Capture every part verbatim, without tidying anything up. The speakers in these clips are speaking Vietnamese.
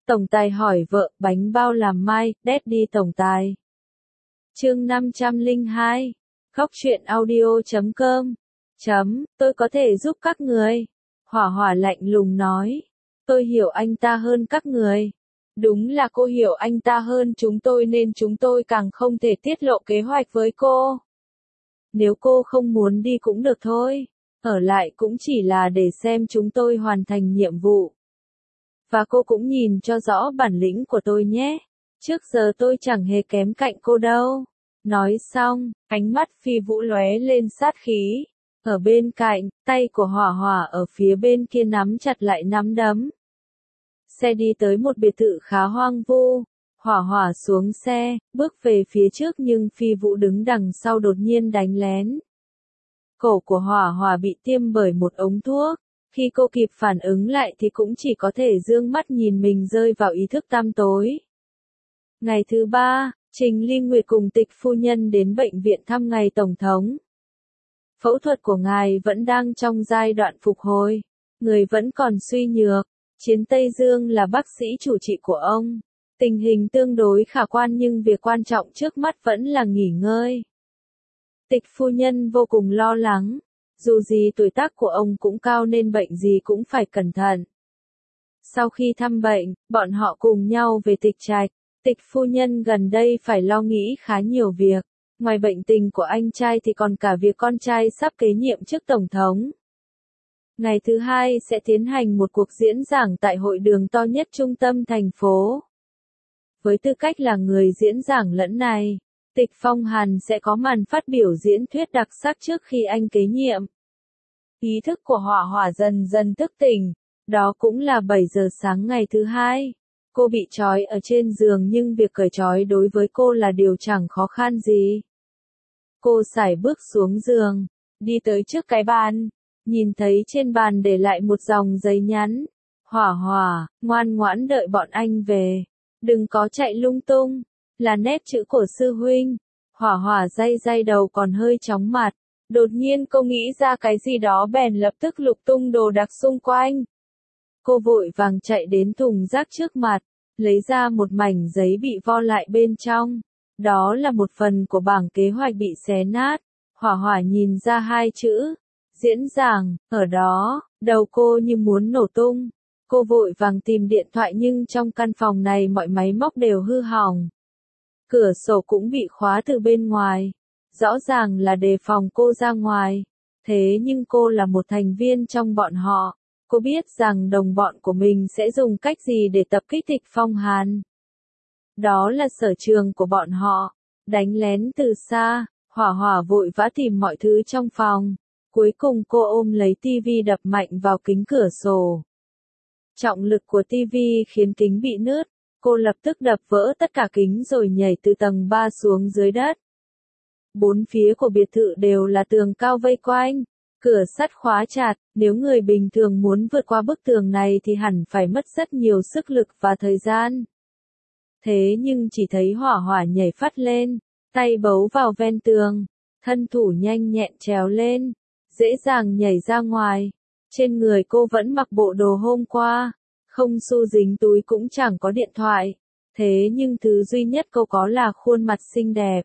Tổng tài hỏi vợ, bánh bao làm mai, Daddy tổng tài. Chương năm trăm lẻ hai. Góc truyện audio chấm com. Chấm, tôi có thể giúp các người. Hỏa Hỏa lạnh lùng nói. Tôi hiểu anh ta hơn các người. Đúng là cô hiểu anh ta hơn chúng tôi nên chúng tôi càng không thể tiết lộ kế hoạch với cô. Nếu cô không muốn đi cũng được thôi. Ở lại cũng chỉ là để xem chúng tôi hoàn thành nhiệm vụ. Và cô cũng nhìn cho rõ bản lĩnh của tôi nhé. Trước giờ tôi chẳng hề kém cạnh cô đâu. Nói xong, ánh mắt Phi Vũ lóe lên sát khí. Ở bên cạnh, tay của Hỏa Hỏa ở phía bên kia nắm chặt lại nắm đấm. Xe đi tới một biệt thự khá hoang vu. Hỏa Hỏa xuống xe, bước về phía trước nhưng Phi Vũ đứng đằng sau đột nhiên đánh lén. Cổ của Hỏa Hỏa bị tiêm bởi một ống thuốc. Khi cô kịp phản ứng lại thì cũng chỉ có thể dương mắt nhìn mình rơi vào ý thức tăm tối. Ngày thứ ba, Trình Ly Nguyệt cùng Tịch phu nhân đến bệnh viện thăm ngài Tổng thống. Phẫu thuật của ngài vẫn đang trong giai đoạn phục hồi. Người vẫn còn suy nhược. Chiến Tây Dương là bác sĩ chủ trị của ông. Tình hình tương đối khả quan nhưng việc quan trọng trước mắt vẫn là nghỉ ngơi. Tịch phu nhân vô cùng lo lắng. Dù gì tuổi tác của ông cũng cao nên bệnh gì cũng phải cẩn thận. Sau khi thăm bệnh, bọn họ cùng nhau về Tịch Trạch. Tịch phu nhân gần đây phải lo nghĩ khá nhiều việc. Ngoài bệnh tình của anh trai thì còn cả việc con trai sắp kế nhiệm chức tổng thống. Ngày thứ hai sẽ tiến hành một cuộc diễn giảng tại hội đường to nhất trung tâm thành phố. Với tư cách là người diễn giảng lẫn này, Tịch Phong Hàn sẽ có màn phát biểu diễn thuyết đặc sắc trước khi anh kế nhiệm. Ý thức của Hỏa Hỏa dần dần thức tỉnh, đó cũng là bảy giờ sáng ngày thứ hai. Cô bị trói ở trên giường nhưng việc cởi trói đối với cô là điều chẳng khó khăn gì. Cô sải bước xuống giường, đi tới trước cái bàn, nhìn thấy trên bàn để lại một dòng giấy nhắn. Hỏa Hỏa, ngoan ngoãn đợi bọn anh về. Đừng có chạy lung tung, là nét chữ của sư huynh. Hỏa Hỏa day day đầu còn hơi chóng mặt. Đột nhiên cô nghĩ ra cái gì đó bèn lập tức lục tung đồ đạc xung quanh. Cô vội vàng chạy đến thùng rác trước mặt, lấy ra một mảnh giấy bị vo lại bên trong. Đó là một phần của bảng kế hoạch bị xé nát. Hỏa Hỏa nhìn ra hai chữ, diễn giảng, ở đó, đầu cô như muốn nổ tung. Cô vội vàng tìm điện thoại nhưng trong căn phòng này mọi máy móc đều hư hỏng. Cửa sổ cũng bị khóa từ bên ngoài. Rõ ràng là đề phòng cô ra ngoài. Thế nhưng cô là một thành viên trong bọn họ. Cô biết rằng đồng bọn của mình sẽ dùng cách gì để tập kích Tịch Phong Hàn. Đó là sở trường của bọn họ. Đánh lén từ xa. Hỏa Hỏa vội vã tìm mọi thứ trong phòng. Cuối cùng cô ôm lấy tivi đập mạnh vào kính cửa sổ. Trọng lực của tivi khiến kính bị nứt. Cô lập tức đập vỡ tất cả kính rồi nhảy từ tầng ba xuống dưới đất. Bốn phía của biệt thự đều là tường cao vây quanh. Cửa sắt khóa chặt, nếu người bình thường muốn vượt qua bức tường này thì hẳn phải mất rất nhiều sức lực và thời gian. Thế nhưng chỉ thấy Hỏa Hỏa nhảy phắt lên, tay bấu vào ven tường, thân thủ nhanh nhẹn trèo lên, dễ dàng nhảy ra ngoài. Trên người cô vẫn mặc bộ đồ hôm qua, không xu dính túi cũng chẳng có điện thoại. Thế nhưng thứ duy nhất cô có là khuôn mặt xinh đẹp.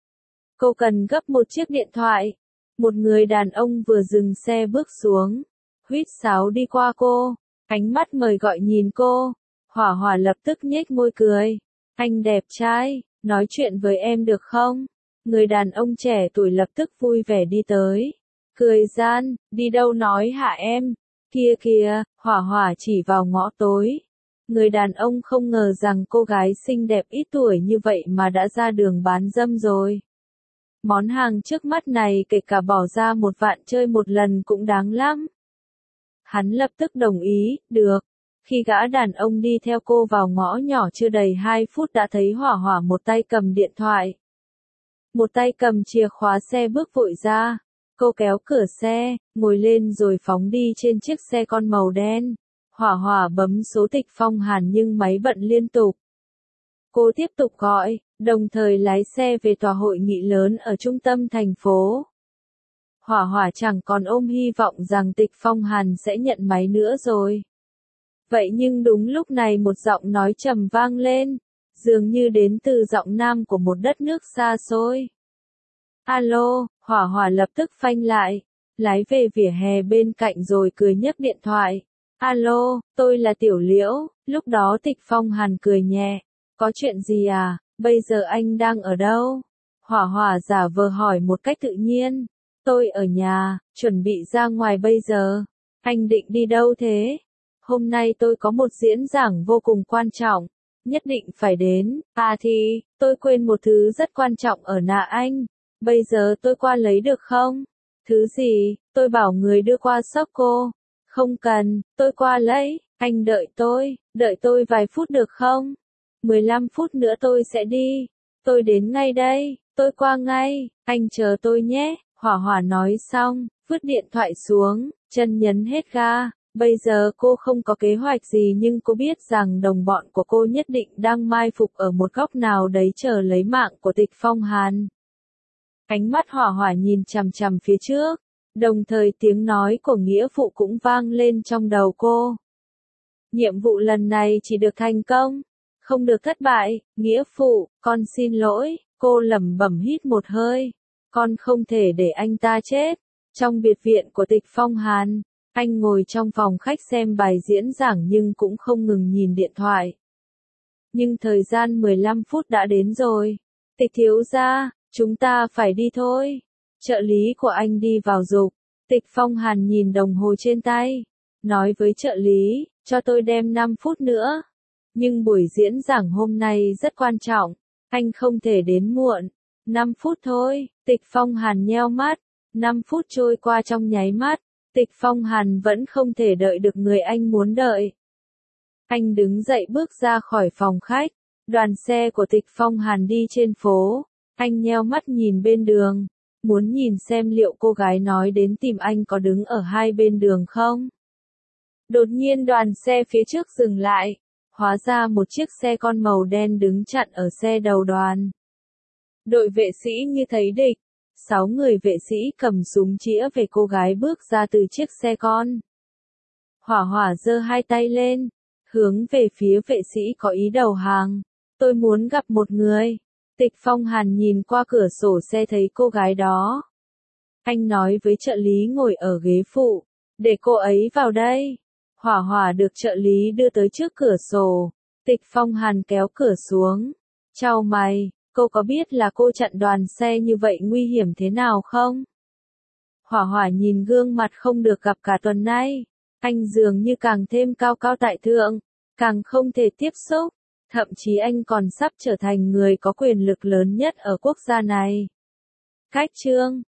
Cô cần gấp một chiếc điện thoại. Một người đàn ông vừa dừng xe bước xuống, huýt sáo đi qua cô, ánh mắt mời gọi nhìn cô. Hỏa Hỏa lập tức nhếch môi cười. Anh đẹp trai, nói chuyện với em được không? Người đàn ông trẻ tuổi lập tức vui vẻ đi tới. Cười gian, đi đâu nói hả em? Kia kìa, Hỏa Hỏa chỉ vào ngõ tối. Người đàn ông không ngờ rằng cô gái xinh đẹp ít tuổi như vậy mà đã ra đường bán dâm rồi. Món hàng trước mắt này kể cả bỏ ra một vạn chơi một lần cũng đáng lắm. Hắn lập tức đồng ý, được. Khi gã đàn ông đi theo cô vào ngõ nhỏ chưa đầy hai phút đã thấy Hỏa Hỏa một tay cầm điện thoại. Một tay cầm chìa khóa xe bước vội ra. Cô kéo cửa xe, ngồi lên rồi phóng đi trên chiếc xe con màu đen. Hỏa Hỏa bấm số Tịch Phong Hàn nhưng máy bận liên tục. Cô tiếp tục gọi, đồng thời lái xe về tòa hội nghị lớn ở trung tâm thành phố. Hỏa Hỏa chẳng còn ôm hy vọng rằng Tịch Phong Hàn sẽ nhận máy nữa rồi. Vậy nhưng đúng lúc này một giọng nói trầm vang lên, dường như đến từ giọng nam của một đất nước xa xôi. Alo, Hỏa Hỏa lập tức phanh lại, lái về vỉa hè bên cạnh rồi cười nhấc điện thoại. Alo, tôi là Tiểu Liễu, lúc đó Tịch Phong Hàn cười nhẹ. Có chuyện gì à, bây giờ anh đang ở đâu? Hỏa Hỏa giả vờ hỏi một cách tự nhiên. Tôi ở nhà, chuẩn bị ra ngoài bây giờ. Anh định đi đâu thế? Hôm nay tôi có một diễn giảng vô cùng quan trọng, nhất định phải đến. À thì, tôi quên một thứ rất quan trọng ở nhà anh. Bây giờ tôi qua lấy được không? Thứ gì? Tôi bảo người đưa qua shop cô. Không cần, tôi qua lấy, anh đợi tôi, đợi tôi vài phút được không? mười lăm phút nữa tôi sẽ đi. Tôi đến ngay đây, tôi qua ngay, anh chờ tôi nhé. Hỏa Hỏa nói xong, vứt điện thoại xuống, chân nhấn hết ga. Bây giờ cô không có kế hoạch gì nhưng cô biết rằng đồng bọn của cô nhất định đang mai phục ở một góc nào đấy chờ lấy mạng của Tịch Phong Hàn. Ánh mắt Hỏa Hỏa nhìn chằm chằm phía trước, đồng thời tiếng nói của nghĩa phụ cũng vang lên trong đầu cô. Nhiệm vụ lần này chỉ được thành công, không được thất bại. Nghĩa phụ, con xin lỗi, cô lẩm bẩm hít một hơi. Con không thể để anh ta chết. Trong biệt viện của Tịch Phong Hàn, anh ngồi trong phòng khách xem bài diễn giảng nhưng cũng không ngừng nhìn điện thoại. Nhưng thời gian mười lăm phút đã đến rồi. Tịch thiếu gia, chúng ta phải đi thôi. Trợ lý của anh đi vào giục. Tịch Phong Hàn nhìn đồng hồ trên tay, nói với trợ lý, cho tôi đem năm phút nữa. Nhưng buổi diễn giảng hôm nay rất quan trọng, anh không thể đến muộn. năm phút thôi. Tịch Phong Hàn nheo mắt. năm phút trôi qua trong nháy mắt. Tịch Phong Hàn vẫn không thể đợi được người anh muốn đợi. Anh đứng dậy bước ra khỏi phòng khách. Đoàn xe của Tịch Phong Hàn đi trên phố. Anh nheo mắt nhìn bên đường, muốn nhìn xem liệu cô gái nói đến tìm anh có đứng ở hai bên đường không. Đột nhiên đoàn xe phía trước dừng lại. Hóa ra một chiếc xe con màu đen đứng chặn ở xe đầu đoàn. Đội vệ sĩ như thấy địch. Sáu người vệ sĩ cầm súng chĩa về cô gái bước ra từ chiếc xe con. Hỏa Hỏa giơ hai tay lên, hướng về phía vệ sĩ có ý đầu hàng. Tôi muốn gặp một người. Tịch Phong Hàn nhìn qua cửa sổ xe thấy cô gái đó. Anh nói với trợ lý ngồi ở ghế phụ, để cô ấy vào đây. Hỏa Hỏa được trợ lý đưa tới trước cửa sổ. Tịch Phong Hàn kéo cửa xuống. Chào mày, cô có biết là cô chặn đoàn xe như vậy nguy hiểm thế nào không? Hỏa Hỏa nhìn gương mặt không được gặp cả tuần nay. Anh dường như càng thêm cao cao tại thượng, càng không thể tiếp xúc. Thậm chí anh còn sắp trở thành người có quyền lực lớn nhất ở quốc gia này. Cách chương